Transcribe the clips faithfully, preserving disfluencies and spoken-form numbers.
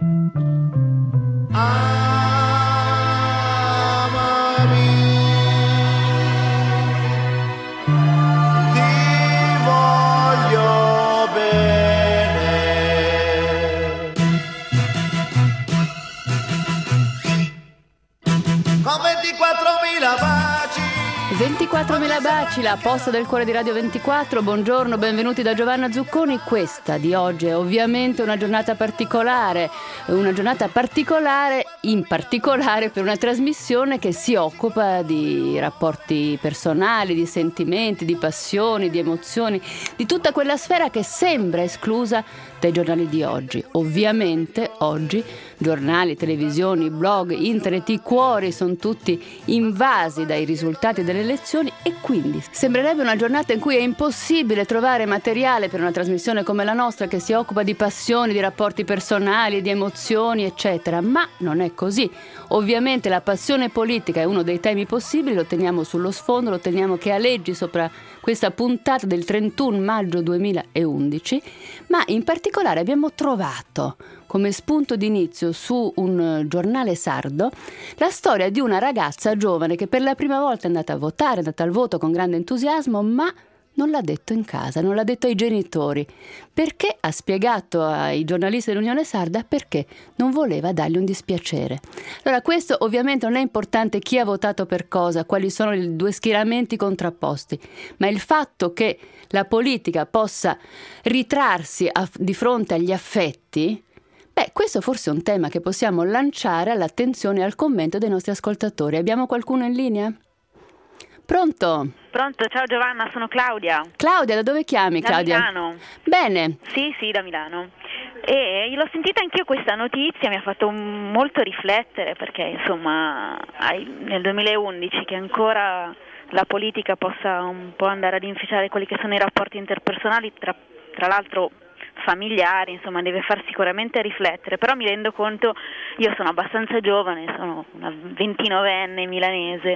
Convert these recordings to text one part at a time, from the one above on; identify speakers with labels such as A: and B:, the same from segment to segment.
A: ventiquattromila baci, la posta del cuore di Radio ventiquattro. Buongiorno, benvenuti da Giovanna Zucconi. Questa di oggi è ovviamente una giornata particolare, una giornata particolare in particolare per una trasmissione che si occupa di rapporti personali, di sentimenti, di passioni, di emozioni, di tutta quella sfera che sembra esclusa dai giornali di oggi. Ovviamente oggi giornali, televisioni, blog, internet, i cuori sono tutti invasi dai risultati delle elezioni e quindi sembrerebbe una giornata in cui è impossibile trovare materiale per una trasmissione come la nostra che si occupa di passioni, di rapporti personali, di emozioni, eccetera. Ma non è così. Ovviamente la passione politica è uno dei temi possibili, lo teniamo sullo sfondo, lo teniamo che aleggi sopra questa puntata del trentuno maggio duemilaundici, ma in particolare abbiamo trovato come spunto d'inizio su un giornale sardo la storia di una ragazza giovane che per la prima volta è andata a votare, è andata al voto con grande entusiasmo, ma non l'ha detto in casa, non l'ha detto ai genitori, perché ha spiegato ai giornalisti dell'Unione Sarda perché non voleva dargli un dispiacere. Allora, questo ovviamente non è importante chi ha votato per cosa, quali sono i due schieramenti contrapposti, ma il fatto che la politica possa ritrarsi a, di fronte agli affetti, beh, questo forse è un tema che possiamo lanciare all'attenzione e al commento dei nostri ascoltatori. Abbiamo qualcuno in linea? Pronto?
B: Pronto, ciao Giovanna, sono Claudia.
A: Claudia, da dove chiami,
B: da
A: Claudia?
B: Da Milano.
A: Bene.
B: Sì, sì, da Milano. E l'ho sentita anch'io questa notizia, mi ha fatto molto riflettere perché insomma nel duemilaundici che ancora la politica possa un po' andare ad inficiare quelli che sono i rapporti interpersonali, tra, tra l'altro familiari, insomma deve far sicuramente riflettere, però mi rendo conto, io sono abbastanza giovane, sono una ventinovenne milanese,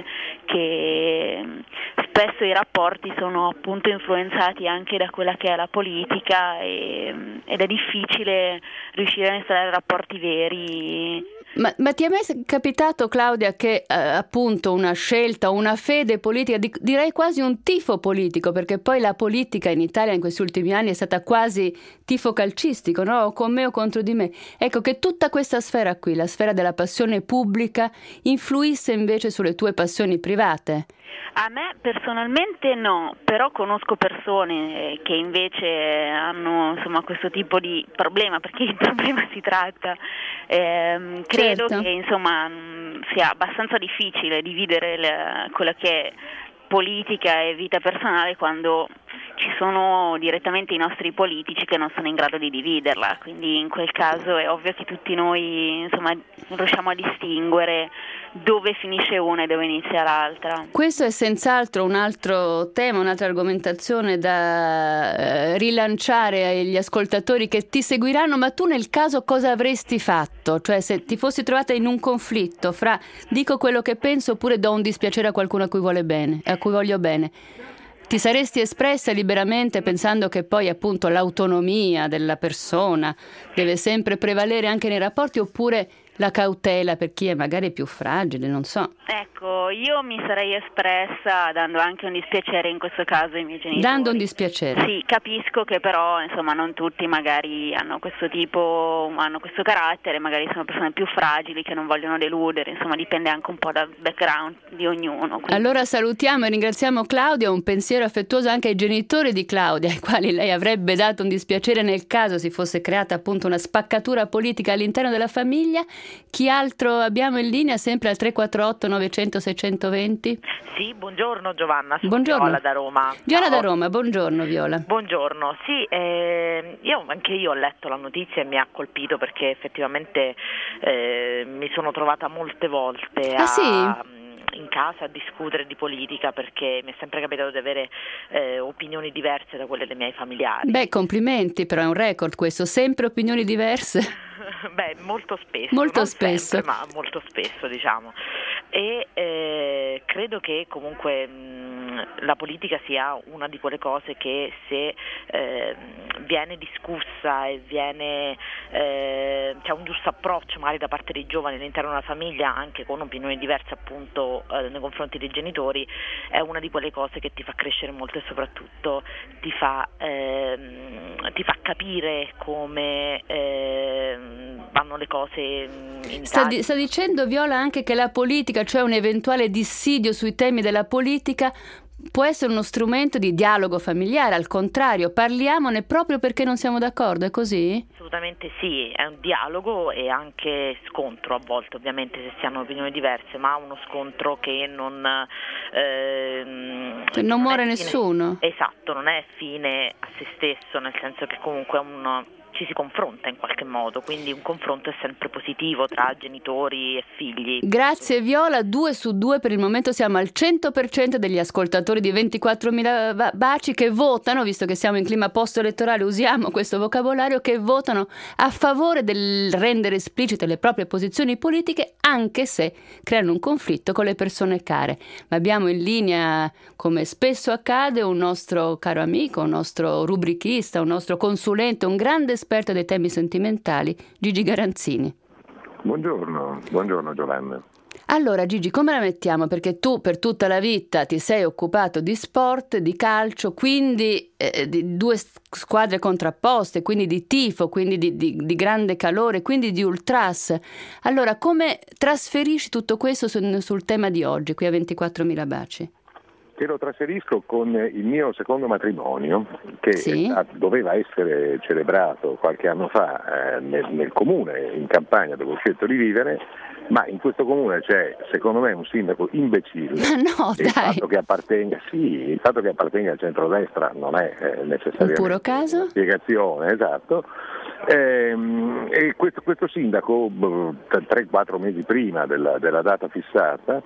B: che spesso i rapporti sono appunto influenzati anche da quella che è la politica e, ed è difficile riuscire a instaurare rapporti veri.
A: Ma, ma ti è mai capitato, Claudia, che eh, appunto una scelta, una fede politica, di, direi quasi un tifo politico, perché poi la politica in Italia in questi ultimi anni è stata quasi tifo calcistico, no? O con me o contro di me. Ecco, che tutta questa sfera qui, la sfera della passione pubblica, influisse invece sulle tue passioni private?
B: A me personalmente no, però conosco persone che invece hanno insomma questo tipo di problema, perché il problema si tratta. Eh, credo
A: certo.
B: che insomma sia abbastanza difficile dividere le, quella che è politica e vita personale quando ci sono direttamente i nostri politici che non sono in grado di dividerla, quindi in quel caso è ovvio che tutti noi insomma riusciamo a distinguere dove finisce una e dove inizia l'altra.
A: Questo è senz'altro un altro tema, un'altra argomentazione da eh, rilanciare agli ascoltatori che ti seguiranno, ma tu nel caso cosa avresti fatto? Cioè se ti fossi trovata in un conflitto fra dico quello che penso oppure do un dispiacere a qualcuno a cui vuole bene, a cui voglio bene, ti saresti espressa liberamente pensando che poi appunto l'autonomia della persona deve sempre prevalere anche nei rapporti, oppure la cautela per chi è magari più fragile, non so?
B: Ecco, io mi sarei espressa dando anche un dispiacere in questo caso ai miei genitori.
A: Dando un dispiacere?
B: Sì, capisco che però insomma non tutti magari hanno questo tipo, hanno questo carattere, magari sono persone più fragili che non vogliono deludere, insomma dipende anche un po' dal background di ognuno. Quindi.
A: Allora salutiamo e ringraziamo Claudia, un pensiero affettuoso anche ai genitori di Claudia, ai quali lei avrebbe dato un dispiacere nel caso si fosse creata appunto una spaccatura politica all'interno della famiglia. Chi altro abbiamo in linea? Sempre al tre quattro otto novecento seicentoventi.
C: Sì, buongiorno Giovanna, sono
A: buongiorno.
C: Viola da Roma.
A: Viola
C: Ciao.
A: da Roma, buongiorno Viola.
C: Buongiorno, sì, eh, io anche io ho letto la notizia e mi ha colpito perché effettivamente eh, mi sono trovata molte volte
A: ah,
C: a...
A: sì?
C: in casa a discutere di politica perché mi è sempre capitato di avere eh, opinioni diverse da quelle dei miei familiari.
A: Beh, complimenti, però è un record questo, sempre opinioni diverse.
C: Beh, molto spesso,
A: molto
C: non
A: spesso,
C: sempre, ma molto spesso diciamo. E eh, credo che comunque mh, la politica sia una di quelle cose che se eh, viene discussa e viene eh, c'è un giusto approccio magari da parte dei giovani all'interno della famiglia, anche con opinioni diverse appunto eh, nei confronti dei genitori, è una di quelle cose che ti fa crescere molto e soprattutto ti fa, ehm, ti fa capire come ehm, vanno le cose in
A: sta,
C: Italia.
A: di, sta dicendo Viola anche che la politica, cioè un eventuale dissidio sui temi della politica, può essere uno strumento di dialogo familiare, al contrario, parliamone proprio perché non siamo d'accordo, è così?
C: Assolutamente sì, è un dialogo e anche scontro a volte, ovviamente se si hanno opinioni diverse, ma uno scontro che non ehm,
A: Cioè non, non muore nessuno.
C: Esatto, non è fine a se stesso, nel senso che comunque è un ci si confronta in qualche modo, quindi un confronto è sempre positivo tra genitori e figli.
A: Grazie Viola, due su due per il momento, siamo al cento per cento degli ascoltatori di ventiquattromila baci che votano, visto che siamo in clima post-elettorale usiamo questo vocabolario, che votano a favore del rendere esplicite le proprie posizioni politiche anche se creano un conflitto con le persone care. Ma abbiamo in linea, come spesso accade, un nostro caro amico, un nostro rubrichista, un nostro consulente, un grande esperto dei temi sentimentali, Gigi Garanzini.
D: Buongiorno, buongiorno Giovanna.
A: Allora Gigi, come la mettiamo? Perché tu per tutta la vita ti sei occupato di sport, di calcio, quindi eh, di due squadre contrapposte, quindi di tifo, quindi di, di, di grande calore, quindi di ultras. Allora come trasferisci tutto questo sul, sul tema di oggi, qui a ventiquattromila baci?
D: Te lo trasferisco con il mio secondo matrimonio che
A: sì.
D: doveva essere celebrato qualche anno fa eh, nel, nel comune in Campania dove ho scelto di vivere, ma in questo comune c'è secondo me un sindaco imbecille.
A: Ma no,
D: e
A: dai.
D: Il fatto che appartenga, sì, il fatto che appartenga al centrodestra non è eh, necessariamente
A: un puro caso?
D: una spiegazione, esatto. Eh, e questo, questo sindaco tre quattro mesi prima della, della data fissata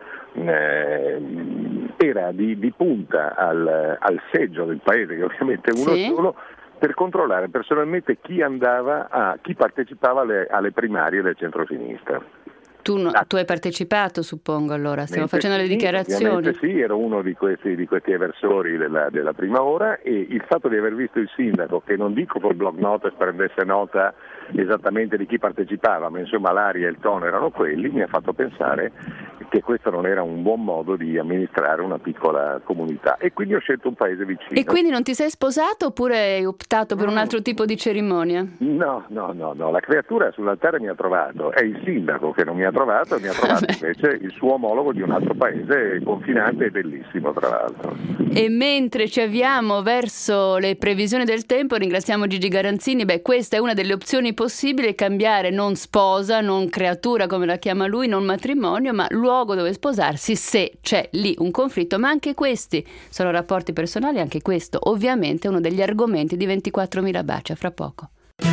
D: eh, era di, di punta al, al seggio del paese, che ovviamente è uno
A: sì.
D: solo, per controllare personalmente chi andava a chi partecipava alle, alle primarie del centrosinistra.
A: Tu, no, tu hai partecipato, suppongo, allora, stiamo
D: Mentre
A: facendo
D: sì,
A: le dichiarazioni.
D: Sì, ero uno di questi, di questi eversori della, della prima ora, e il fatto di aver visto il sindaco, che non dico col block notice prendesse nota esattamente di chi partecipava, ma insomma l'aria e il tono erano quelli, mi ha fatto pensare che questo non era un buon modo di amministrare una piccola comunità, e quindi ho scelto un paese vicino.
A: E quindi non ti sei sposato oppure hai optato per un altro tipo di cerimonia?
D: No, no, no, no, la creatura sull'altare mi ha trovato, è il sindaco che non mi ha trovato, mi ha trovato invece il suo omologo di un altro paese confinante e bellissimo tra l'altro.
A: E mentre ci avviamo verso le previsioni del tempo, ringraziamo Gigi Garanzini. Beh, questa è una delle opzioni possibili: cambiare non sposa, non creatura come la chiama lui, non matrimonio, ma luogo dove sposarsi se c'è lì un conflitto. Ma anche questi sono rapporti personali, anche questo ovviamente è uno degli argomenti di ventiquattromila baci. A fra poco.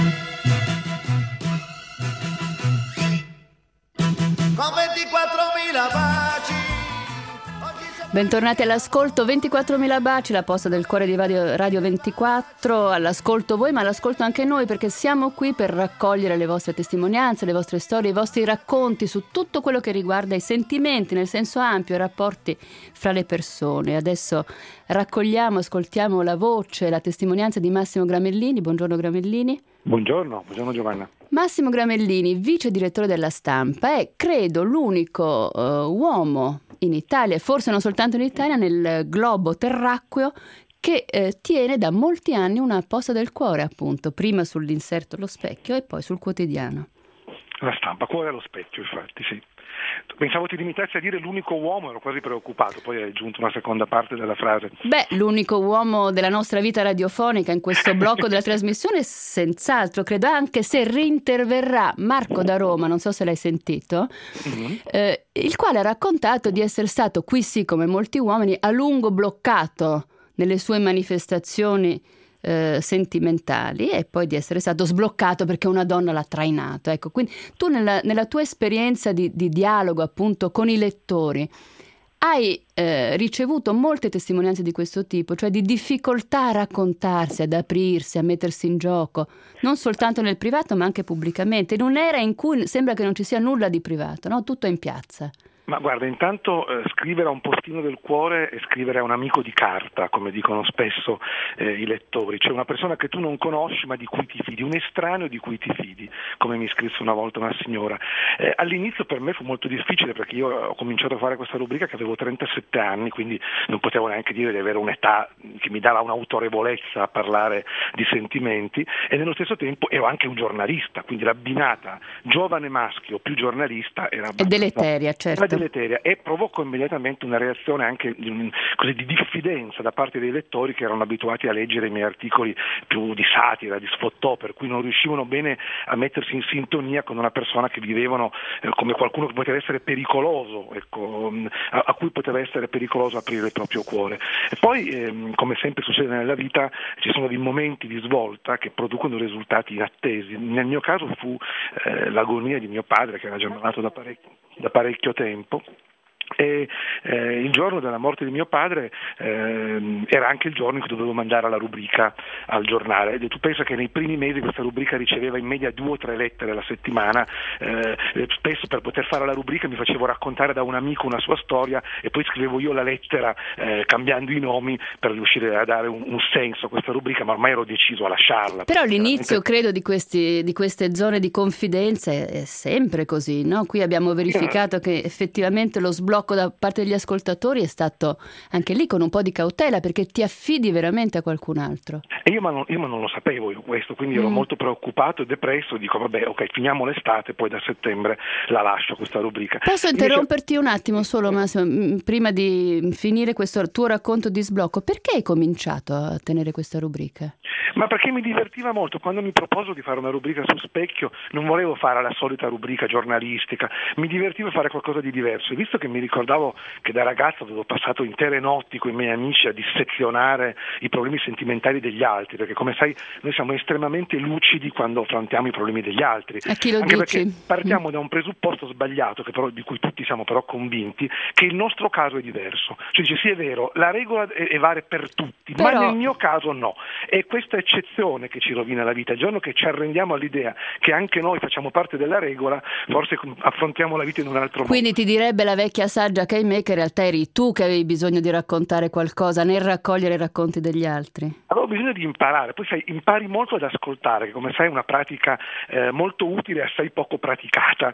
E: Con ventiquattromila baci.
A: Bentornati all'ascolto, ventiquattromila baci, la posta del cuore di Radio, Radio ventiquattro, all'ascolto voi ma all'ascolto anche noi, perché siamo qui per raccogliere le vostre testimonianze, le vostre storie, i vostri racconti su tutto quello che riguarda i sentimenti nel senso ampio, i rapporti fra le persone. Adesso raccogliamo, ascoltiamo la voce, la testimonianza di Massimo Gramellini. Buongiorno Gramellini.
F: Buongiorno, buongiorno Giovanna.
A: Massimo Gramellini, vice direttore della Stampa, è credo l'unico uh, uomo in Italia, e forse non soltanto in Italia, nel globo terracqueo che eh, tiene da molti anni una posta del cuore, appunto, prima sull'inserto Lo Specchio e poi sul quotidiano.
F: La Stampa, cuore allo specchio, infatti, sì. Pensavo ti limitassi a dire l'unico uomo, ero quasi preoccupato, poi hai aggiunto una seconda parte della frase.
A: Beh, l'unico uomo della nostra vita radiofonica in questo blocco della trasmissione, senz'altro, credo, anche se reinterverrà Marco da Roma, non so se l'hai sentito, mm-hmm. eh, il quale ha raccontato di essere stato, qui sì come molti uomini, a lungo bloccato nelle sue manifestazioni Eh, sentimentali, e poi di essere stato sbloccato perché una donna l'ha trainato. Ecco, quindi tu nella, nella tua esperienza di, di dialogo appunto con i lettori hai eh, ricevuto molte testimonianze di questo tipo, cioè di difficoltà a raccontarsi, ad aprirsi, a mettersi in gioco, non soltanto nel privato ma anche pubblicamente, in un'era in cui sembra che non ci sia nulla di privato, no? Tutto è in piazza.
F: Ma guarda, intanto eh, scrivere a un postino del cuore e scrivere a un amico di carta, come dicono spesso eh, i lettori, cioè una persona che tu non conosci ma di cui ti fidi, un estraneo di cui ti fidi, come mi scrisse una volta una signora. Eh, all'inizio per me fu molto difficile perché io ho cominciato a fare questa rubrica che avevo trentasette anni, quindi non potevo neanche dire di avere un'età che mi dava un'autorevolezza a parlare di sentimenti, e nello stesso tempo ero anche un giornalista, quindi l'abbinata giovane maschio più giornalista era
A: è deleteria, certo.
F: Era deleteria, e provocò immediatamente una reazione anche di, così, di diffidenza da parte dei lettori che erano abituati a leggere i miei articoli più di satira, di sfottò, per cui non riuscivano bene a mettersi in sintonia con una persona che vivevano eh, come qualcuno che poteva essere pericoloso, ecco, a, a cui poteva essere pericoloso aprire il proprio cuore. E poi, ehm, come sempre succede nella vita, ci sono dei momenti di svolta che producono risultati inattesi. Nel mio caso fu eh, l'agonia di mio padre, che era già malato da parecchio, da parecchio tempo. E eh, il giorno della morte di mio padre eh, era anche il giorno in cui dovevo mandare la rubrica al giornale, e tu pensa che nei primi mesi questa rubrica riceveva in media due o tre lettere alla settimana, eh, spesso per poter fare la rubrica mi facevo raccontare da un amico una sua storia e poi scrivevo io la lettera eh, cambiando i nomi per riuscire a dare un, un senso a questa rubrica, ma ormai ero deciso a lasciarla.
A: Però l'inizio credo di, questi, di queste zone di confidenza è, è sempre così, no? Qui abbiamo verificato eh. che effettivamente lo sblocco da parte degli ascoltatori è stato anche lì con un po' di cautela, perché ti affidi veramente a qualcun altro.
F: E io ma non, io ma non lo sapevo io questo, quindi mm. ero molto preoccupato e depresso, dico vabbè, ok, finiamo l'estate, poi da settembre la lascio questa rubrica.
A: Posso interromperti un attimo solo, Massimo, prima di finire questo tuo racconto di sblocco? Perché hai cominciato a tenere questa rubrica?
F: Ma perché mi divertiva molto. Quando mi proposo di fare una rubrica su Specchio non volevo fare la solita rubrica giornalistica, mi divertiva fare qualcosa di diverso, e visto che mi ricordavo che da ragazzo avevo passato intere notti con i miei amici a dissezionare i problemi sentimentali degli altri, perché come sai noi siamo estremamente lucidi quando affrontiamo i problemi degli altri,
A: a chi lo
F: anche
A: dici?
F: Perché partiamo da un presupposto sbagliato, che però, di cui tutti siamo però convinti, che il nostro caso è diverso, cioè dice sì, è vero, la regola è, è vale per tutti, però... ma nel mio caso no, e questa eccezione che ci rovina la vita. Il giorno che ci arrendiamo all'idea che anche noi facciamo parte della regola, forse affrontiamo la vita in un altro modo.
A: Quindi ti direbbe la vecchia saggia Caimè che in realtà eri tu che avevi bisogno di raccontare qualcosa nel raccogliere i racconti degli altri.
F: Avevo bisogno di imparare, poi sai, impari molto ad ascoltare, che come sai è una pratica eh, molto utile e assai poco praticata.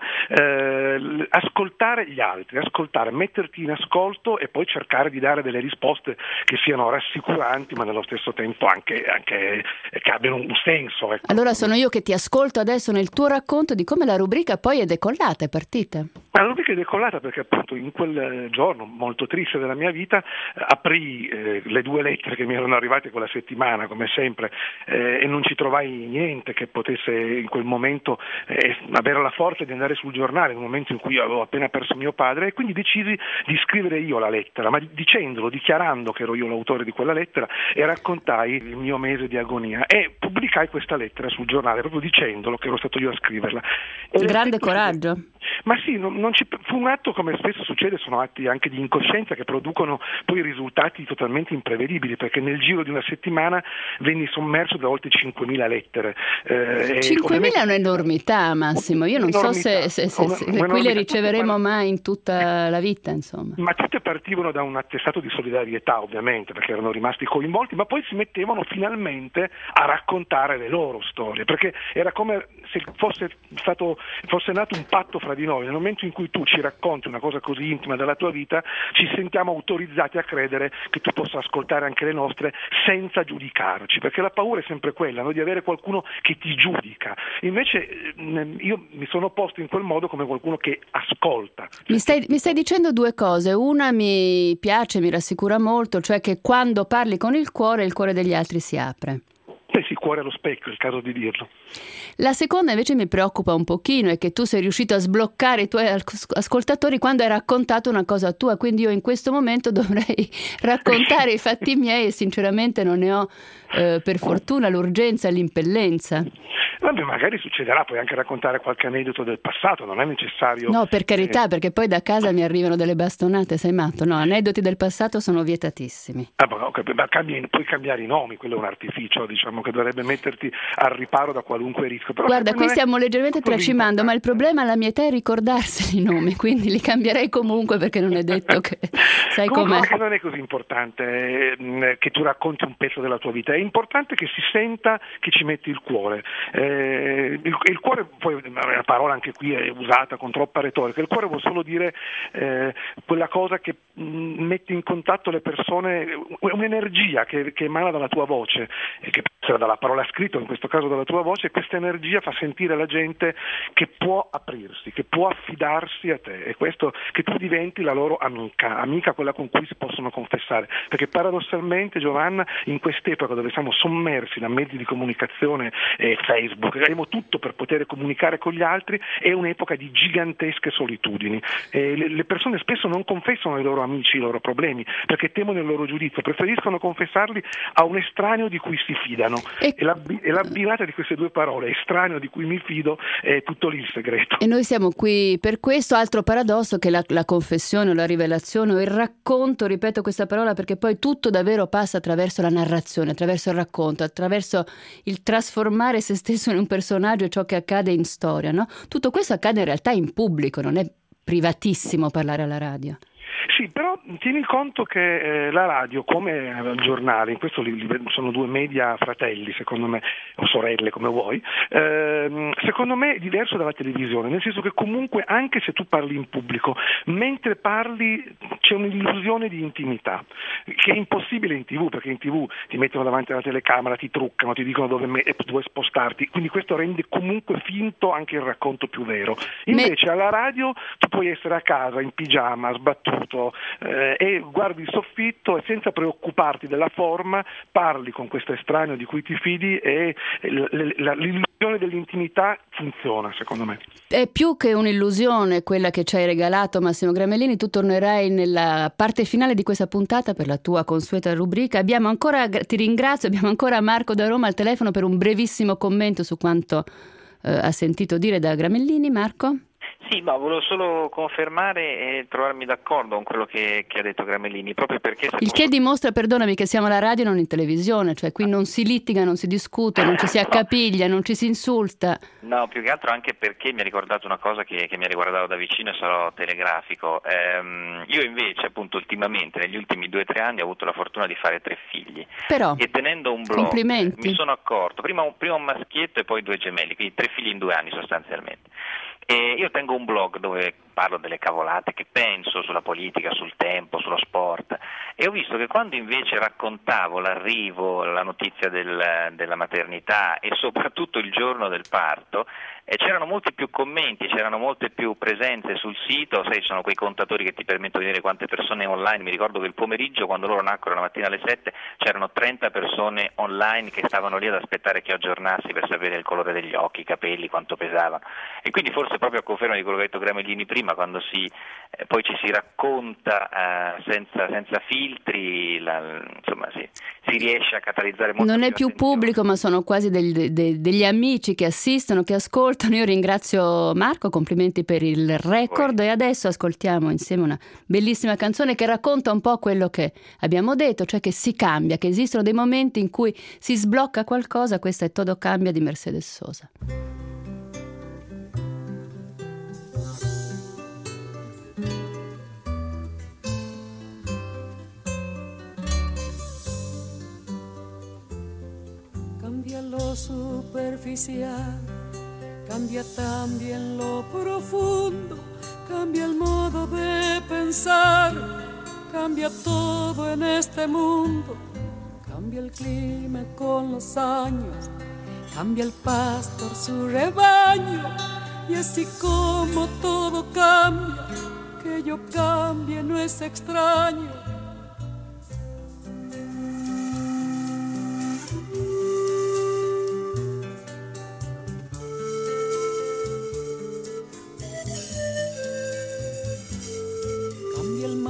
F: Eh, ascoltare gli altri, ascoltare, metterti in ascolto e poi cercare di dare delle risposte che siano rassicuranti, ma nello stesso tempo anche, anche che abbiano un senso. Ecco.
A: Allora sono io che ti ascolto adesso nel tuo racconto di come la rubrica poi è decollata, è partita.
F: Ma la rubrica è decollata perché appunto in quel giorno molto triste della mia vita eh, aprì eh, le due lettere che mi erano arrivate quella settimana, come sempre, eh, e non ci trovai niente che potesse in quel momento eh, avere la forza di andare sul giornale, nel momento in cui avevo appena perso mio padre, e quindi decisi di scrivere io la lettera, ma dicendolo, dichiarando che ero io l'autore di quella lettera, e raccontai il mio mese di agonia e pubblicai questa lettera sul giornale proprio dicendolo che ero stato io a scriverla.
A: E grande coraggio.
F: Ma sì, non, non ci, fu un atto, come spesso succede, sono atti anche di incoscienza che producono poi risultati totalmente imprevedibili, perché nel giro di una settimana venni sommerso da oltre cinquemila lettere. Eh,
A: cinquemila è un'enormità, Massimo, io non so se, se, se, se una, qui le riceveremo mai in tutta la vita, insomma.
F: Ma tutte partivano da un attestato di solidarietà, ovviamente, perché erano rimasti coinvolti, ma poi si mettevano finalmente a raccontare le loro storie, perché era come se fosse stato fosse nato un patto fra di noi. Nel momento in cui tu ci racconti una cosa così intima della tua vita, ci sentiamo autorizzati a credere che tu possa ascoltare anche le nostre senza giudicarci, perché la paura è sempre quella, no? Di avere qualcuno che ti giudica. Invece io mi sono posto in quel modo come qualcuno che ascolta.
A: Mi stai, mi stai dicendo due cose. Una mi piace, mi rassicura molto, cioè che quando parli con il cuore, il cuore degli altri si apre.
F: Eh sì, cuore allo specchio, è il caso di dirlo.
A: La seconda invece mi preoccupa un pochino, è che tu sei riuscito a sbloccare i tuoi ascoltatori quando hai raccontato una cosa tua, quindi io in questo momento dovrei raccontare i fatti miei e sinceramente non ne ho eh, per fortuna l'urgenza e l'impellenza.
F: Vabbè, magari succederà, puoi anche raccontare qualche aneddoto del passato, non è necessario.
A: No, per carità,
F: eh...
A: perché poi da casa mi arrivano delle bastonate, sei matto? No, aneddoti del passato sono vietatissimi.
F: Ah, ma, ma cambi, puoi cambiare i nomi, quello è un artificio, diciamo, che dovrebbe metterti al riparo da qualunque rischio. Però
A: guarda, qui stiamo
F: è...
A: leggermente tracimando, ma il problema alla mia età è ricordarseli i nomi, quindi li cambierei comunque perché non è detto che sai com'è.
F: Comunque non è così importante eh, che tu racconti un pezzo della tua vita, è importante che si senta che ci metti il cuore. Eh, il, il cuore, poi la parola anche qui è usata con troppa retorica, il cuore vuol solo dire eh, quella cosa che mh, mette in contatto le persone, un'energia che, che emana dalla tua voce, e che può essere dalla parola scritta, in questo caso dalla tua voce, e questa energia fa sentire la gente che può aprirsi, che può affidarsi a te, e questo che tu diventi la loro amica, amica quella con cui si possono confessare, perché paradossalmente, Giovanna, in quest'epoca dove siamo sommersi da mezzi di comunicazione e Facebook, abbiamo tutto per poter comunicare con gli altri, è un'epoca di gigantesche solitudini. E le, le persone spesso non confessano ai loro amici i loro problemi perché temono il loro giudizio, preferiscono confessarli a un estraneo di cui si fidano, e, e, la, e l'abbinata di queste due parole, estraneo di cui mi fido, è tutto lì il segreto.
A: E noi siamo qui per questo. Altro paradosso che la, la confessione o la rivelazione o il racconto, ripeto questa parola perché poi tutto davvero passa attraverso la narrazione, attraverso il racconto, attraverso il trasformare se stesso in un personaggio e ciò che accade in storia, no? Tutto questo accade in realtà in pubblico, non è privatissimo parlare alla radio.
F: Sì, però tieni conto che eh, la radio, come il giornale, in questo li, li, sono due media fratelli, secondo me, o sorelle, come vuoi, ehm, secondo me è diverso dalla televisione, nel senso che comunque anche se tu parli in pubblico, mentre parli c'è un'illusione di intimità, che è impossibile in tivù, perché in tivù ti mettono davanti alla telecamera, ti truccano, ti dicono dove, me- dove spostarti, quindi questo rende comunque finto anche il racconto più vero. Invece Me... alla radio tu puoi essere a casa, in pigiama, sbattuto, Eh, e guardi il soffitto e senza preoccuparti della forma parli con questo estraneo di cui ti fidi, e l- l- la, l'illusione dell'intimità funziona, secondo me.
A: È più che un'illusione quella che ci hai regalato, Massimo Gramellini. Tu tornerai nella parte finale di questa puntata per la tua consueta rubrica. Abbiamo ancora, ti ringrazio, abbiamo ancora Marco da Roma al telefono per un brevissimo commento su quanto eh, ha sentito dire da Gramellini. Marco?
G: Sì, ma volevo solo confermare e trovarmi d'accordo con quello che, che ha detto Gramellini, proprio perché...
A: Il che dimostra, perdonami, che siamo alla radio e non in televisione, cioè qui non si litiga, non si discute, non ci si accapiglia, non ci si insulta.
G: No, più che altro anche perché mi ha ricordato una cosa che, che mi ha riguardato da vicino e sarò telegrafico. Ehm, io invece, appunto, ultimamente, negli ultimi due o tre anni ho avuto la fortuna di fare tre figli.
A: Però,
G: e tenendo un blog,
A: complimenti.
G: mi sono accorto, prima un, prima un maschietto e poi due gemelli, quindi tre figli in due anni sostanzialmente. E io tengo un blog dove parlo delle cavolate che penso sulla politica, sul tempo, sullo sport, e ho visto che quando invece raccontavo l'arrivo, la notizia del, della maternità e soprattutto il giorno del parto, eh, c'erano molti più commenti, c'erano molte più presenze sul sito, sai, ci sono quei contatori che ti permettono di vedere quante persone online. Mi ricordo che il pomeriggio, quando loro nacquero la mattina alle sette, c'erano trenta persone online che stavano lì ad aspettare che io aggiornassi per sapere il colore degli occhi, i capelli, quanto pesavano, e quindi forse proprio a conferma di quello che ha detto Gramellini prima, quando si, eh, poi ci si racconta eh, senza, senza filtri, la, insomma si, si riesce a catalizzare molto.
A: Non è più
G: attenzione.
A: Pubblico, ma sono quasi del, de, degli amici che assistono, che ascoltano. Io ringrazio Marco, complimenti per il record. Poi. E adesso ascoltiamo insieme una bellissima canzone che racconta un po' quello che abbiamo detto, cioè che si cambia, che esistono dei momenti in cui si sblocca qualcosa. Questa è Todo Cambia di Mercedes Sosa.
H: Cambia lo superficial, cambia también lo profundo, cambia el modo de pensar, cambia todo en este mundo, cambia el clima con los años, cambia el pastor su rebaño, y así como todo cambia, que yo cambie no es extraño.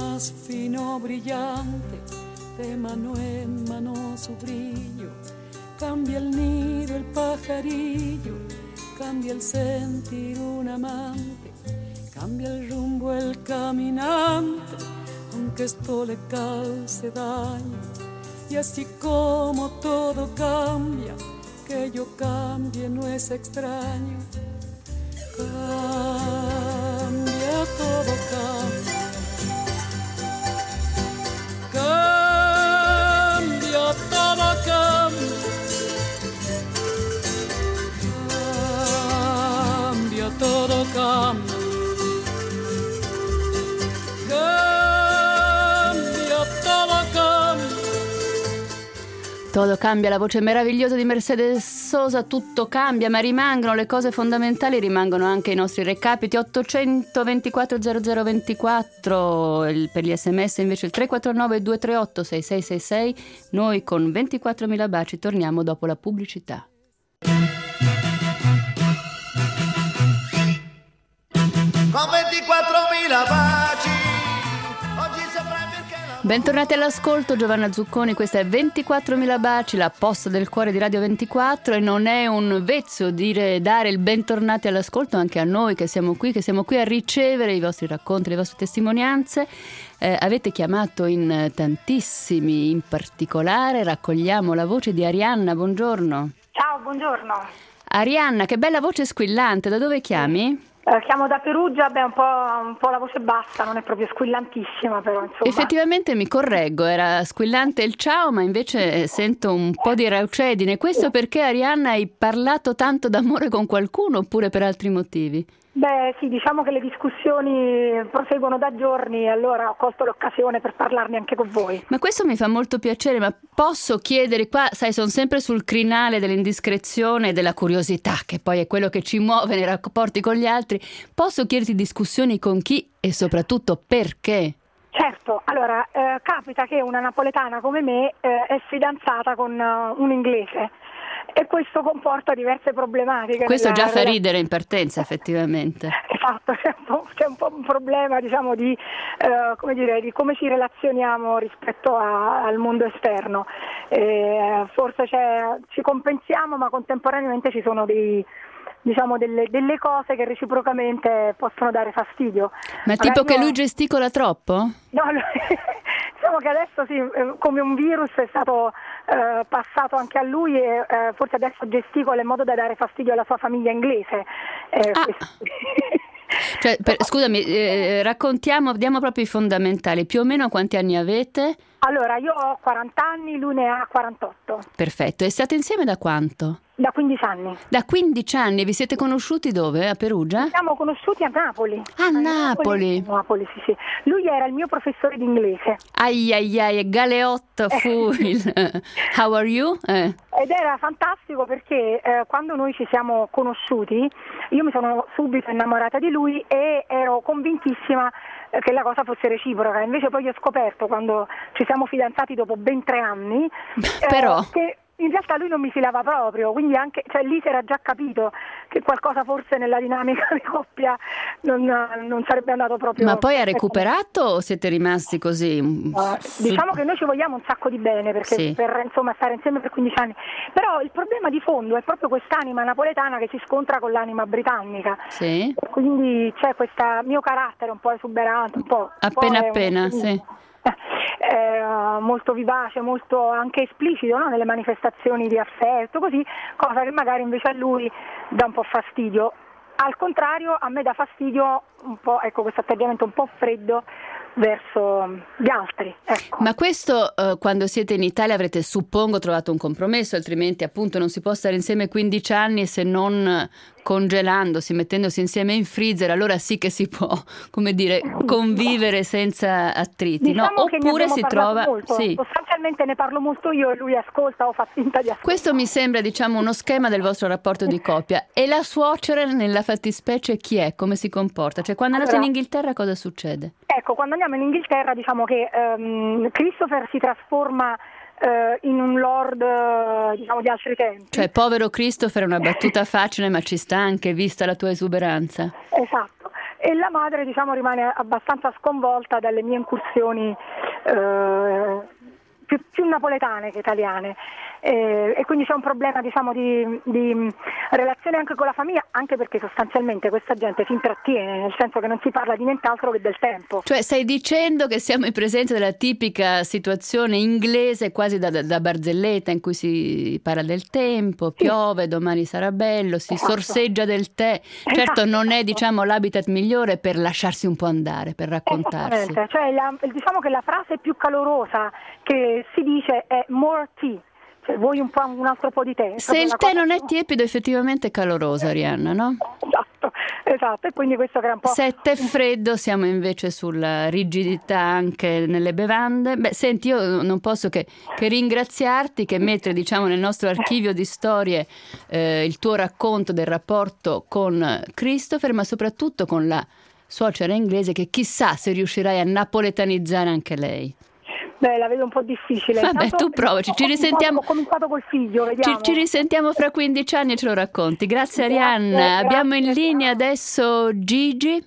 H: Fino brillante, de mano en mano su brillo, cambia el nido, el pajarillo, cambia el sentir un amante, cambia el rumbo el caminante, aunque esto le cause daño. Y así como todo cambia, que yo cambie no es extraño. Cambia, todo cambia. Cambia, todo cambia. Cambia, todo cambia. Cambia, todo cambia.
A: Todo cambia, la voce meravigliosa di Mercedes Sosa, tutto cambia, ma rimangono le cose fondamentali, rimangono anche i nostri recapiti. Ottocento ventiquattro zero zero ventiquattro, il, per gli sms invece il tre quattro nove due tre otto sei sei sei sei. Noi con ventiquattromila baci torniamo dopo la pubblicità.
E: Con ventiquattromila baci oggi saprai perché la...
A: Bentornati all'ascolto, Giovanna Zucconi, questa è ventiquattromila baci, la posta del cuore di Radio ventiquattro, e non è un vezzo dire dare il bentornati all'ascolto anche a noi che siamo qui, che siamo qui a ricevere i vostri racconti, le vostre testimonianze. Eh, avete chiamato in tantissimi, in particolare raccogliamo la voce di Arianna, buongiorno.
I: Ciao, buongiorno.
A: Arianna, che bella voce squillante, da dove chiami?
I: Eh, chiamo da Perugia, beh, un po', un po' la voce bassa, non è proprio squillantissima, però insomma.
A: Effettivamente mi correggo, era squillante il ciao, ma invece sento un po' di raucedine. Questo perché, Arianna, hai parlato tanto d'amore con qualcuno oppure per altri motivi?
I: Beh sì, diciamo che le discussioni proseguono da giorni e allora ho colto l'occasione per parlarne anche con voi.
A: Ma questo mi fa molto piacere, ma posso chiedere qua, sai, sono sempre sul crinale dell'indiscrezione e della curiosità, che poi è quello che ci muove nei rapporti con gli altri. Posso chiederti discussioni con chi e soprattutto perché?
I: Certo, allora eh, capita che una napoletana come me eh, è fidanzata con uh, un inglese. E questo comporta diverse problematiche.
A: Questo già fa
I: nella...
A: ridere in partenza, effettivamente.
I: Esatto, c'è un po', c'è un, po' un problema, diciamo, di, eh, come dire, di come ci relazioniamo rispetto a, al mondo esterno. Eh, forse c'è, ci compensiamo, ma contemporaneamente ci sono dei, diciamo, delle, delle cose che reciprocamente possono dare fastidio.
A: Ma
I: Magari
A: tipo che
I: io...
A: lui gesticola troppo?
I: No, no. Diciamo che adesso sì, come un virus è stato eh, passato anche a lui e eh, forse adesso gesticola in modo da dare fastidio alla sua famiglia inglese. Eh,
A: ah. Cioè, per, scusami, eh, raccontiamo, diamo proprio i fondamentali. Più o meno quanti anni avete?
I: Allora, io ho quaranta anni, lui ne ha quarantotto.
A: Perfetto, e state insieme da quanto?
I: Da quindici anni.
A: Da quindici anni, vi siete conosciuti dove? A Perugia?
I: Ci siamo conosciuti a Napoli.
A: A, a
I: Napoli?
A: Napoli.
I: Napoli, sì, sì. Lui era il mio professore di inglese.
A: Ai ai ai, Galeotto fu il... How are you? Eh.
I: Ed era fantastico perché eh, quando noi ci siamo conosciuti, io mi sono subito innamorata di lui e ero convintissima eh, che la cosa fosse reciproca. Invece poi ho scoperto, quando ci siamo fidanzati dopo ben tre anni, eh,
A: Però...
I: che in realtà lui non mi filava proprio, quindi anche, cioè, lì si era già capito che qualcosa forse nella dinamica di coppia non, non sarebbe andato proprio.
A: Ma poi ha recuperato o siete rimasti così?
I: Uh, diciamo che noi ci vogliamo un sacco di bene perché
A: sì.
I: per insomma stare insieme per quindici anni, però il problema di fondo è proprio quest'anima napoletana che si scontra con l'anima britannica.
A: Sì.
I: E quindi c'è questo mio carattere un po' esuberante, un po'.
A: Appena
I: un po'
A: appena,
I: un...
A: sì.
I: Eh, molto vivace, molto anche esplicito, no? Nelle manifestazioni di affetto, così, cosa che magari invece a lui dà un po' fastidio. Al contrario, a me dà fastidio un po', ecco, questo atteggiamento un po' freddo verso gli altri. Ecco.
A: Ma questo eh, quando siete in Italia avrete, suppongo, trovato un compromesso, altrimenti appunto non si può stare insieme quindici anni se non congelandosi, mettendosi insieme in freezer, allora sì che si può, come dire, convivere senza attriti,
I: diciamo
A: no?
I: Che
A: Oppure si trova...
I: molto.
A: Sì.
I: Sostanzialmente ne parlo molto io e lui ascolta o fa finta di ascoltare.
A: Questo mi sembra, diciamo, uno schema del vostro rapporto di coppia. E la suocera nella fattispecie chi è? Come si comporta? Cioè quando andate
I: allora,
A: in Inghilterra cosa succede?
I: Ecco, quando andiamo in Inghilterra diciamo che um, Christopher si trasforma uh, in un lord uh, diciamo di altri tempi.
A: Cioè povero Christopher è una battuta facile ma ci sta anche vista la tua esuberanza.
I: Esatto. E la madre diciamo rimane abbastanza sconvolta dalle mie incursioni uh, più, più napoletane che italiane. eh, e quindi c'è un problema, diciamo, di, di relazione anche con la famiglia, anche perché sostanzialmente questa gente si intrattiene, nel senso che non si parla di nient'altro che del tempo.
A: Cioè stai dicendo che siamo in presenza della tipica situazione inglese quasi da, da barzelletta, in cui si parla del tempo, piove, sì, domani sarà bello, si esatto. sorseggia del tè. Certo, esatto. non è, diciamo, l'habitat migliore per lasciarsi un po' andare, per raccontarsi.
I: Cioè, la, diciamo che la frase più calorosa che si dice è more tea. Cioè, vuoi un po' un altro po' di tè?
A: Se il tè non è tiepido, effettivamente è caloroso, Arianna, no?
I: Esatto, esatto, e quindi questo crea un po'...
A: Se tè freddo siamo invece sulla rigidità anche nelle bevande. Beh, senti, io non posso che, che ringraziarti, che mettere, diciamo, nel nostro archivio di storie eh, il tuo racconto del rapporto con Christopher, ma soprattutto con la suocera inglese, che chissà se riuscirai a napoletanizzare anche lei.
I: Beh, la vedo un po' difficile.
A: Vabbè,
I: Intanto,
A: tu provaci, ci risentiamo.
I: Ho cominciato col figlio, vediamo.
A: Ci, ci risentiamo fra quindici anni e ce lo racconti. Grazie, grazie Arianna. Grazie, abbiamo in linea adesso Gigi.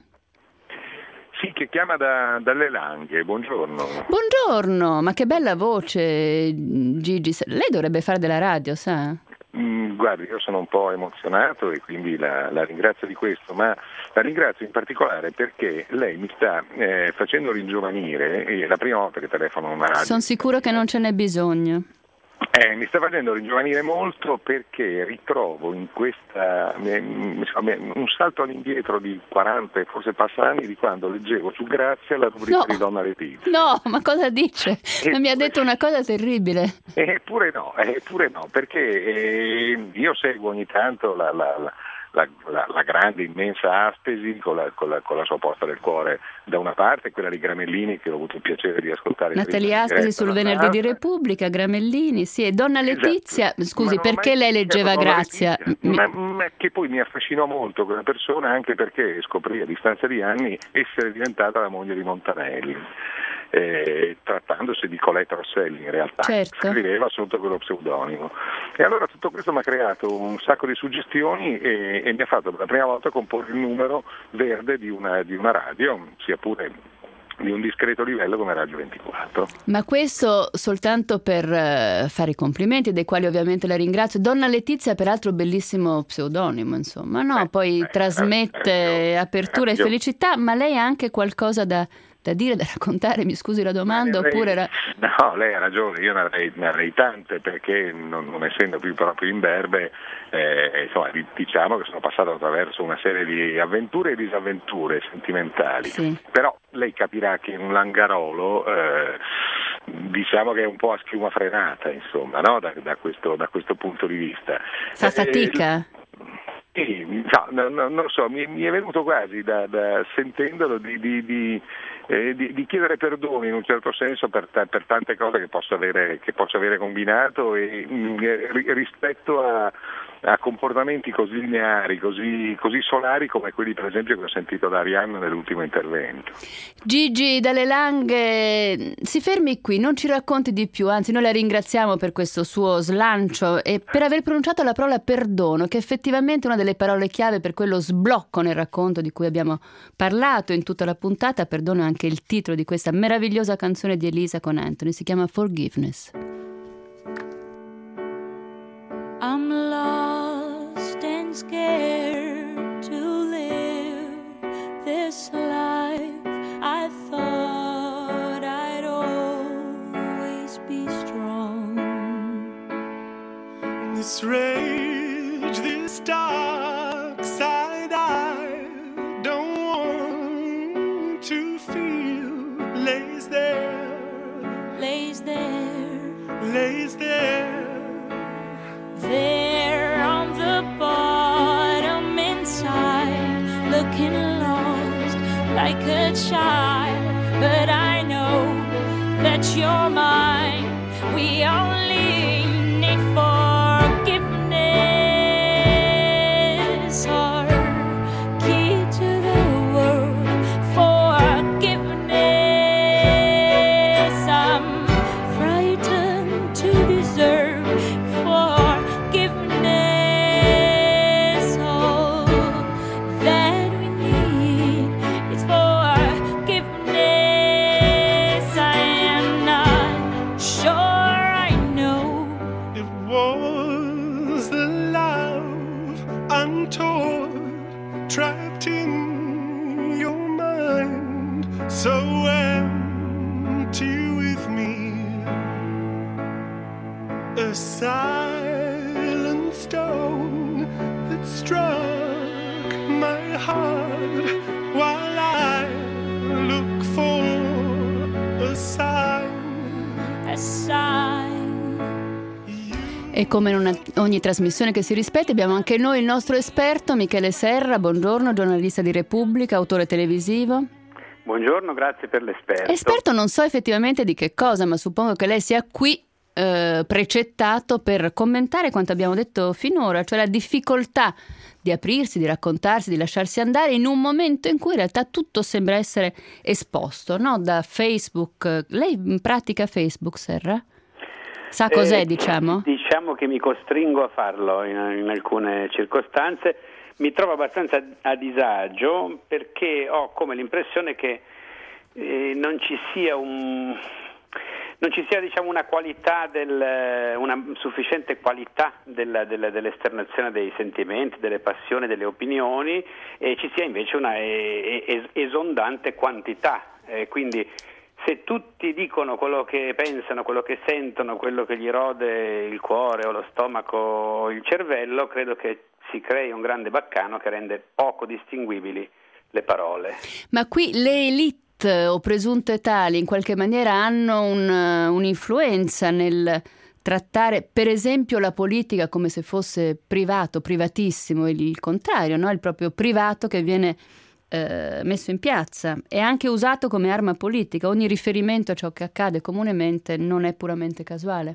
D: Sì, che chiama da, dalle Langhe. Buongiorno.
A: Buongiorno, ma che bella voce, Gigi. Lei dovrebbe fare della radio, sa?
D: Mm, guardi, io sono un po' emozionato e quindi la, la ringrazio di questo, ma la ringrazio in particolare perché lei mi sta eh, facendo ringiovanire, e è la prima volta che telefono a una radio.
A: Sono sicuro che non ce n'è bisogno.
D: Eh, mi sta facendo ringiovanire molto perché ritrovo in questa eh, un salto all'indietro di quaranta e forse passa anni di quando leggevo su Grazia la rubrica
A: no,
D: di Donna Letizia.
A: No, ma cosa dice? E mi ha detto una cosa terribile.
D: Eppure no, eppure no, perché eh, io seguo ogni tanto la, la, la La, la, la grande, immensa Aspesi con la, con, la, con la sua posta del cuore da una parte, quella di Gramellini che ho avuto il piacere di ascoltare.
A: Natalia Aspesi sul Venerdì di Repubblica, Gramellini, sì, e Donna Letizia, esatto. Scusi, perché lei leggeva Grazia?
D: Ma, ma che poi mi affascinò molto quella persona, anche perché scoprì a distanza di anni essere diventata la moglie di Montanelli. Eh, trattandosi di Coletta Rosselli in realtà,
A: certo.
D: Scriveva sotto quello pseudonimo, e allora tutto questo mi ha creato un sacco di suggestioni e, e mi ha fatto per la prima volta comporre il numero verde di una, di una radio, sia pure di un discreto livello come Radio ventiquattro.
A: Ma questo soltanto per uh, fare i complimenti, dei quali ovviamente la ringrazio. Donna Letizia, peraltro bellissimo pseudonimo, insomma, no?
D: Eh,
A: Poi
D: eh,
A: trasmette eh, apertura eh, e felicità, ma lei ha anche qualcosa da da dire, da raccontare, mi scusi la domanda,
D: lei,
A: oppure era...
D: No, lei ha ragione, io ne avrei, ne avrei tante, perché non, non essendo più proprio imberbe, eh, insomma, diciamo che sono passato attraverso una serie di avventure e disavventure sentimentali,
A: sì.
D: Però lei capirà che un Langarolo eh, diciamo che è un po' a schiuma frenata, insomma, no? da, da, questo, da questo punto di vista.
A: Fa fatica?
D: Eh, Sì, no, no, no, non lo so, mi, mi è venuto quasi da, da sentendolo di, di, di, eh, di, di chiedere perdono in un certo senso per, ta, per tante cose che posso avere, che posso avere combinato e mh, rispetto a, a comportamenti così lineari, così, così solari come quelli per esempio che ho sentito da Arianna nell'ultimo intervento.
A: Gigi dalle Langhe, si fermi qui, non ci racconti di più, anzi noi la ringraziamo per questo suo slancio e per aver pronunciato la parola perdono, che è effettivamente una delle parole chiave per quello sblocco nel racconto di cui abbiamo parlato in tutta la puntata. Perdono è anche il titolo di questa meravigliosa canzone di Elisa con Anthony, si chiama Forgiveness.
H: I'm lost and scared to live this life. I thought I'd always be strong.
J: This rage, this dark side I don't want to feel lays there,
H: lays there,
J: lays there.
H: There on the bottom inside, looking lost like a child. But I know that you're mine. We only need forgiveness, our key to the world. Forgiveness, I'm frightened to deserve. Forgiveness, all that we need is forgiveness. I am not sure I know
J: so empty with me, a silent stone that struck my heart while I look for a sign,
H: a sign.
A: E come in una, ogni trasmissione che si rispetti, abbiamo anche noi il nostro esperto Michele Serra. Buongiorno, giornalista di Repubblica, autore televisivo.
K: Buongiorno, grazie per l'esperto.
A: Esperto non so effettivamente di che cosa, ma suppongo che lei sia qui eh, precettato per commentare quanto abbiamo detto finora, cioè la difficoltà di aprirsi, di raccontarsi, di lasciarsi andare in un momento in cui in realtà tutto sembra essere esposto, no? Da Facebook. Lei pratica Facebook, Serra? Sa cos'è,
K: eh,
A: diciamo?
K: Diciamo che mi costringo a farlo in, in alcune circostanze. Mi trovo abbastanza a disagio perché ho come l'impressione che eh, non ci sia un non ci sia diciamo una qualità del, una sufficiente qualità della, della, dell'esternazione dei sentimenti, delle passioni, delle opinioni, e ci sia invece una es, esondante quantità. Eh, quindi se tutti dicono quello che pensano, quello che sentono, quello che gli rode il cuore o lo stomaco o il cervello, credo che si crei un grande baccano che rende poco distinguibili le parole.
A: Ma qui le elite o presunte tali in qualche maniera hanno un, un'influenza nel trattare per esempio la politica come se fosse privato, privatissimo, il contrario, no? Il proprio privato che viene eh, messo in piazza, è anche usato come arma politica. Ogni riferimento a ciò che accade comunemente non è puramente casuale.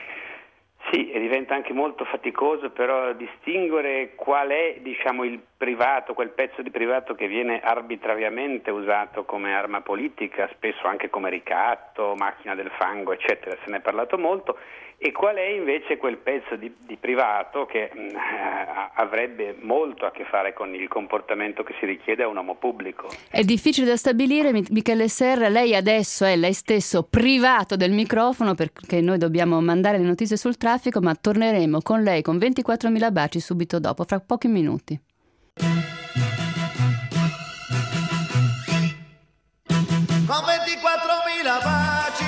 K: Sì, e diventa anche molto faticoso però distinguere qual è, diciamo, il privato, quel pezzo di privato che viene arbitrariamente usato come arma politica, spesso anche come ricatto, macchina del fango, eccetera, se ne è parlato molto, e qual è invece quel pezzo di, di privato che mh, avrebbe molto a che fare con il comportamento che si richiede a un uomo pubblico.
A: È difficile da stabilire, Michele Serra. Lei adesso è lei stesso privato del microfono perché noi dobbiamo mandare le notizie sul traffico, ma torneremo con lei con ventiquattromila baci subito dopo, fra pochi minuti.
E: Con ventiquattromila baci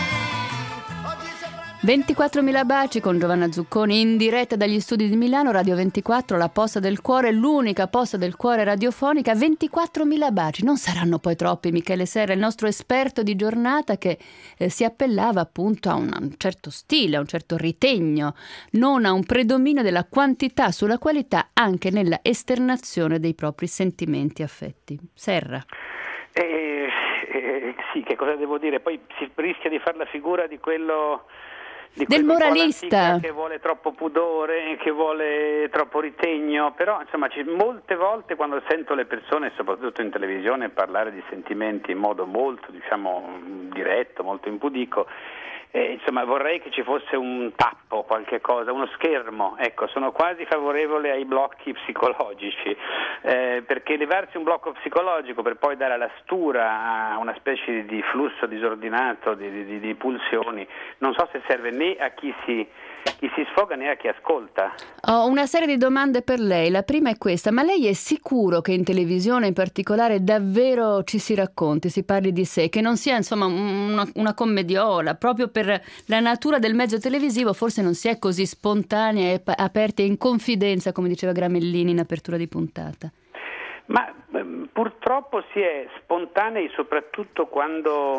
A: ventiquattromila baci con Giovanna Zucconi in diretta dagli studi di Milano, Radio ventiquattro, la posta del cuore, l'unica posta del cuore radiofonica. Ventiquattromila baci, non saranno poi troppi. Michele Serra, il nostro esperto di giornata, che eh, si appellava appunto a un, a un certo stile, a un certo ritegno, non a un predominio della quantità sulla qualità anche nella esternazione dei propri sentimenti e affetti. Serra.
K: Eh, eh, sì, che cosa devo dire? Poi si rischia di fare la figura di quello Di
A: del moralista
K: che vuole troppo pudore, che vuole troppo ritegno, però insomma ci, molte volte quando sento le persone, soprattutto in televisione, parlare di sentimenti in modo molto diciamo diretto, molto impudico, eh, insomma vorrei che ci fosse un tappo, qualche cosa, uno schermo. Ecco, sono quasi favorevole ai blocchi psicologici, eh, perché levarsi un blocco psicologico per poi dare la stura a una specie di flusso disordinato di, di, di pulsioni, non so se serve né a chi si, chi si sfoga né a chi ascolta.
A: Ho una serie di domande per lei. La prima è questa: ma lei è sicuro che in televisione in particolare davvero ci si racconti, si parli di sé, che non sia insomma una, una commediola? Proprio per la natura del mezzo televisivo forse non si è così spontanea e aperti in confidenza, come diceva Gramellini in apertura di puntata.
K: Ma ehm, purtroppo si è spontanei soprattutto quando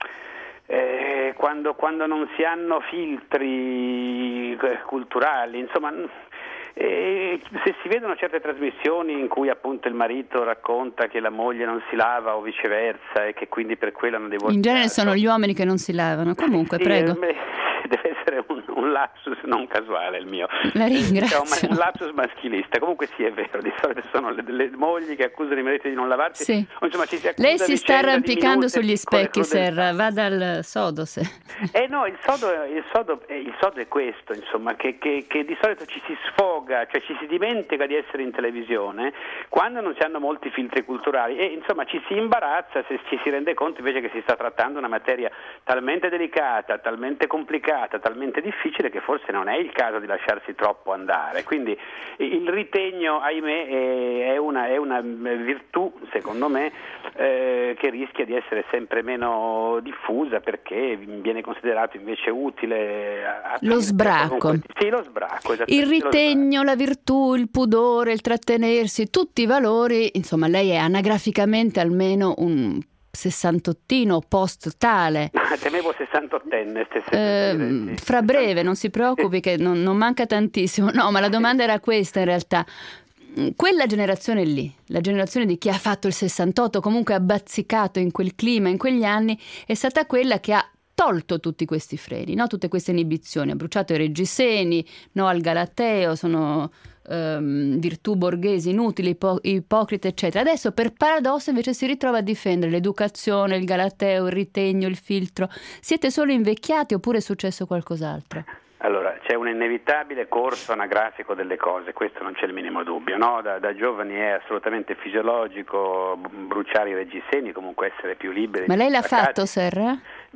K: Eh, quando, quando non si hanno filtri culturali, insomma, eh, se si vedono certe trasmissioni in cui appunto il marito racconta che la moglie non si lava o viceversa e che quindi per quello hanno divorziato.
A: In genere sono gli uomini che non si lavano, comunque
K: sì,
A: prego.
K: Eh, deve essere un, un lapsus non casuale il mio.
A: La ringrazio.
K: Cioè, un, un lapsus maschilista. Comunque sì, è vero, di solito sono le, le mogli che accusano i mariti di non lavarsi.
A: Sì.
K: O, insomma, ci si accusa.
A: Lei si sta arrampicando sugli specchi,
K: Serra.
A: Serra, va dal sodo. Se...
K: Eh no, il sodo, il sodo, il sodo è questo, insomma, che, che, che di solito ci si sfoga, cioè ci si dimentica di essere in televisione quando non si hanno molti filtri culturali e insomma ci si imbarazza se ci si rende conto invece che si sta trattando una materia talmente delicata, talmente complicata, complicata, talmente difficile che forse non è il caso di lasciarsi troppo andare. Quindi il ritegno, ahimè, è una, è una virtù, secondo me, eh, che rischia di essere sempre meno diffusa, perché viene considerato invece utile a
A: lo sbracco.
K: Comunque, sì, lo sbracco,
A: il ritegno, la virtù, il pudore, il trattenersi, tutti i valori. Insomma, lei è anagraficamente almeno un sessantottino post tale.
K: Temevo sessantottenne.
A: Eh, fra breve, non si preoccupi che non, non manca tantissimo. No, ma la domanda era questa in realtà. Quella generazione lì, la generazione di chi ha fatto il sessantotto, comunque ha bazzicato in quel clima, in quegli anni, è stata quella che ha tolto tutti questi freni, no? Tutte queste inibizioni, ha bruciato i reggiseni, no al galateo, sono ehm, virtù borghesi inutili, ipo- ipocrite, eccetera. Adesso per paradosso invece si ritrova a difendere l'educazione, il galateo, il ritegno, il filtro. Siete solo invecchiati oppure è successo qualcos'altro?
K: Allora, c'è un inevitabile corso anagrafico delle cose, questo non c'è il minimo dubbio, no? Da, da giovani è assolutamente fisiologico bruciare i reggiseni, comunque essere più liberi.
A: Ma lei l'ha fatto, Serra?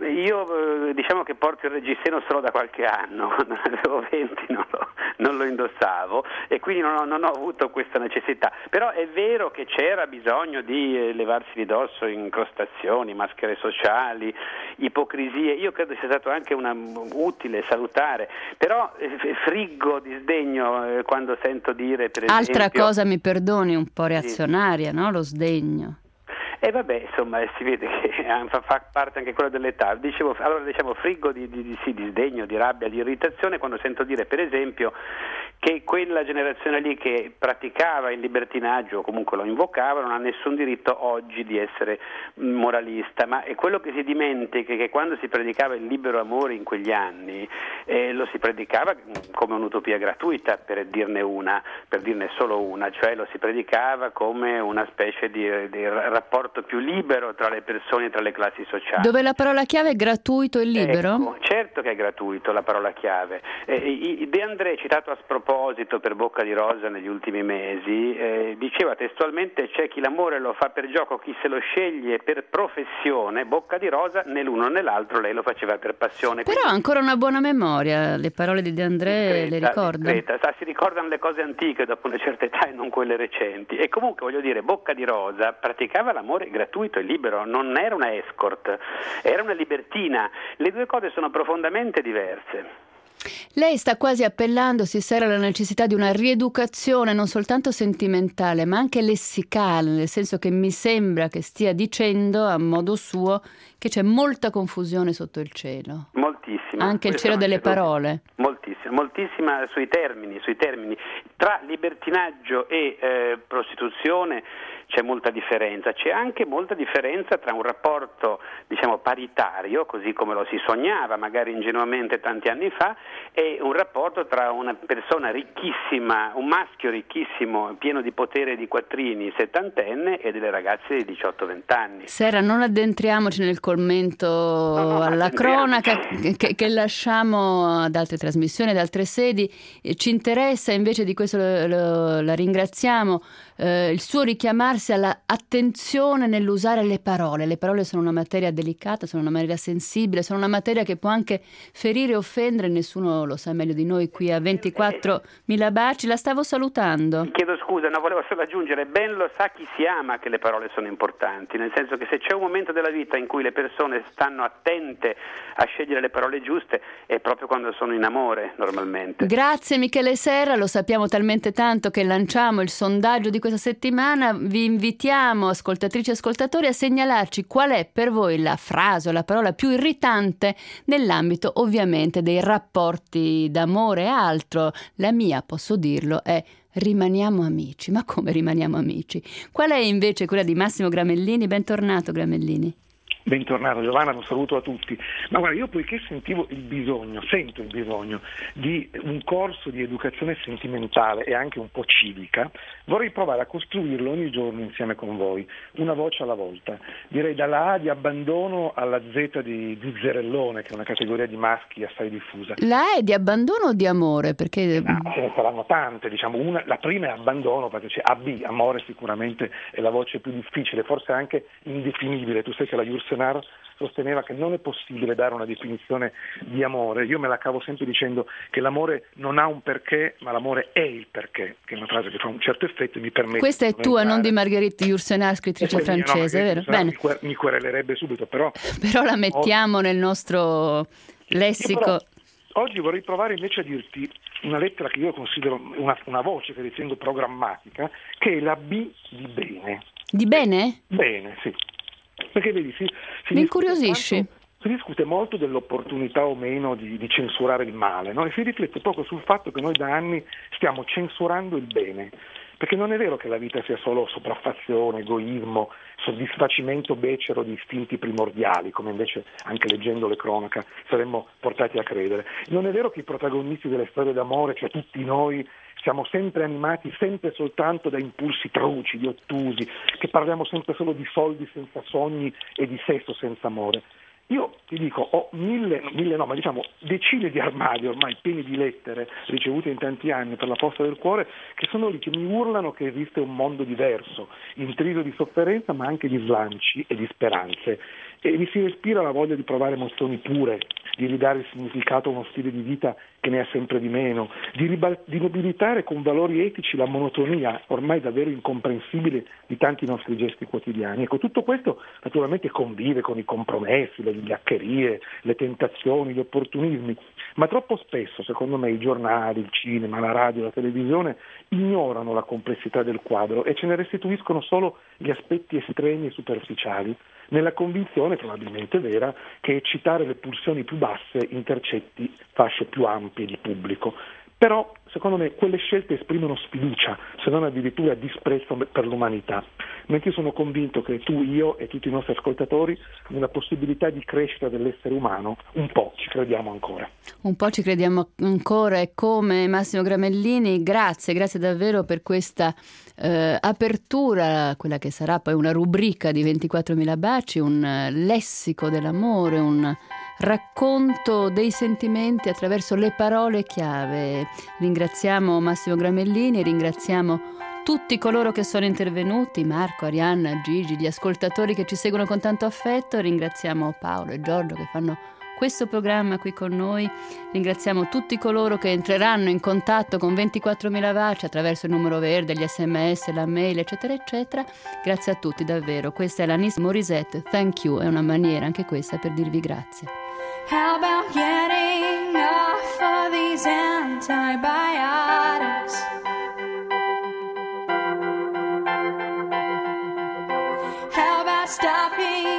K: Io diciamo che porto il reggiseno solo da qualche anno, avevo venti, non lo, non lo indossavo e quindi non ho, non ho avuto questa necessità, però è vero che c'era bisogno di levarsi di dosso incrostazioni, maschere sociali, ipocrisie. Io credo sia stato anche una, utile, salutare, però eh, friggo di sdegno eh, quando sento dire, per esempio...
A: Altra cosa, mi perdoni, un po' reazionaria, sì. No? Lo sdegno.
K: E vabbè, insomma, si vede che fa, fa parte anche quella dell'età. Dicevo, allora diciamo friggo di, di, di, sì, di sdegno, di rabbia, di irritazione quando sento dire, per esempio, che quella generazione lì che praticava il libertinaggio o comunque lo invocava non ha nessun diritto oggi di essere moralista, ma è quello che si dimentica che quando si predicava il libero amore in quegli anni eh, lo si predicava come un'utopia gratuita, per dirne una, per dirne solo una, cioè lo si predicava come una specie di, di rapporto più libero tra le persone e tra le classi sociali.
A: Dove la parola chiave è gratuito e libero?
K: Ecco, certo che è gratuito la parola chiave. Eh, De André, citato a sproposito per Bocca di Rosa negli ultimi mesi, eh, diceva testualmente: c'è chi l'amore lo fa per gioco, chi se lo sceglie per professione. Bocca di Rosa né l'uno né l'altro, lei lo faceva per passione.
A: Però ha ancora una buona memoria, le parole di De André discreta, le ricorda?
K: Discreta. Si ricordano le cose antiche dopo una certa età e non quelle recenti. E comunque voglio dire, Bocca di Rosa praticava l'amore gratuito e libero, non era una escort, era una libertina. Le due cose sono profondamente diverse.
A: Lei sta quasi appellandosi, Serra, alla necessità di una rieducazione non soltanto sentimentale ma anche lessicale, nel senso che mi sembra che stia dicendo a modo suo che c'è molta confusione sotto il cielo.
K: Moltissima.
A: Anche il cielo delle parole.
K: Moltissima, moltissima sui termini, sui termini. Tra libertinaggio e eh, prostituzione c'è molta differenza, c'è anche molta differenza tra un rapporto, diciamo, paritario, così come lo si sognava magari ingenuamente tanti anni fa, e un rapporto tra una persona ricchissima, un maschio ricchissimo, pieno di potere e di quattrini, settantenne, e delle ragazze di diciotto venti anni.
A: Serra, non addentriamoci nel commento no, no, alla cronaca che, che lasciamo ad altre trasmissioni, ad altre sedi. Ci interessa invece, di questo lo, lo, la ringraziamo, eh, il suo richiamarsi alla attenzione nell'usare le parole. Le parole sono una materia delicata, sono una materia sensibile, sono una materia che può anche ferire e offendere, nessuno lo sa meglio di noi qui a ventiquattromila baci. La stavo salutando.
K: Chiedo scusa, no, volevo solo aggiungere, ben lo sa chi si ama che le parole sono importanti, nel senso che se c'è un momento della vita in cui le persone stanno attente a scegliere le parole giuste è proprio quando sono in amore, normalmente.
A: Grazie Michele Serra, lo sappiamo talmente tanto che lanciamo il sondaggio di questa settimana. Vi invitiamo, ascoltatrici e ascoltatori, a segnalarci qual è per voi la frase o la parola più irritante nell'ambito ovviamente dei rapporti d'amore e altro. La mia, posso dirlo, è rimaniamo amici. Ma come rimaniamo amici? Qual è invece quella di Massimo Gramellini? Bentornato Gramellini.
F: Bentornato Giovanna, un saluto a tutti. Ma guarda, io poiché sentivo il bisogno, sento il bisogno di un corso di educazione sentimentale e anche un po' civica, vorrei provare a costruirlo ogni giorno insieme con voi, una voce alla volta. Direi dalla A di abbandono alla Z di, di zerellone, che è una categoria di maschi assai diffusa.
A: La A è di abbandono o di amore? Perché
F: no, ce ne saranno tante, diciamo. Una, la prima è abbandono, perché c'è A B, amore sicuramente è la voce più difficile, forse anche indefinibile. Tu sai che la Iurs Yourcenar sosteneva che non è possibile dare una definizione di amore. Io me la cavo sempre dicendo che l'amore non ha un perché, ma l'amore è il perché, che è una frase che fa un certo effetto e mi permette.
A: Questa è
F: di
A: tua,
F: entrare.
A: Non di Marguerite Yourcenar, scrittrice
F: Eh,
A: francese,
F: no,
A: vero? Bene.
F: Mi, quer- mi querelerebbe subito, però...
A: Però la mettiamo nel nostro lessico.
F: Però, oggi vorrei provare invece a dirti una lettera che io considero una, una voce che ritengo programmatica, che è la B di bene.
A: Di bene?
F: Bene, sì. Perché vedi, si, si
A: Mi
F: discute
A: incuriosisci.
F: tanto- si discute molto dell'opportunità o meno di, di censurare il male, no? E si riflette poco sul fatto che noi da anni stiamo censurando il bene, perché non è vero che la vita sia solo sopraffazione, egoismo, soddisfacimento becero di istinti primordiali, come invece anche leggendo le cronache saremmo portati a credere. Non è vero che i protagonisti delle storie d'amore, cioè tutti noi, siamo sempre animati sempre soltanto da impulsi trucidi, ottusi, che parliamo sempre solo di soldi senza sogni e di sesso senza amore. Io ti dico, ho mille, mille no, ma diciamo decine di armadi ormai pieni di lettere ricevute in tanti anni per la posta del cuore, che sono lì che mi urlano che esiste un mondo diverso, intriso di sofferenza ma anche di slanci e di speranze. E mi si respira la voglia di provare emozioni pure, di ridare il significato a uno stile di vita che ne ha sempre di meno, di, riba- di nobilitare con valori etici la monotonia ormai davvero incomprensibile di tanti nostri gesti quotidiani. Ecco, tutto questo naturalmente convive con i compromessi, le vigliaccherie, le tentazioni, gli opportunismi, ma troppo spesso, secondo me, i giornali, il cinema, la radio, la televisione ignorano la complessità del quadro e ce ne restituiscono solo gli aspetti estremi e superficiali, nella convinzione, probabilmente vera, che eccitare le pulsioni più basse intercetti fasce più ampie di pubblico. Però, secondo me, quelle scelte esprimono sfiducia, se non addirittura disprezzo per l'umanità, mentre io sono convinto che tu, io e tutti i nostri ascoltatori, nella possibilità di crescita dell'essere umano, un po' ci crediamo ancora.
A: Un po' ci crediamo ancora, e come Massimo Gramellini, grazie, grazie davvero per questa eh, apertura, quella che sarà poi una rubrica di ventiquattromila baci, un eh, lessico dell'amore, un racconto dei sentimenti attraverso le parole chiave. Ringraziamo Massimo Gramellini, ringraziamo tutti coloro che sono intervenuti, Marco, Arianna, Gigi, gli ascoltatori che ci seguono con tanto affetto, ringraziamo Paolo e Giorgio che fanno questo programma qui con noi, ringraziamo tutti coloro che entreranno in contatto con ventiquattromila baci attraverso il numero verde, gli sms, la mail, eccetera eccetera. Grazie a tutti davvero. Questa è la Alanis Morissette, Thank You, è una maniera anche questa per dirvi grazie.
L: How about getting off of these antibiotics? How about stopping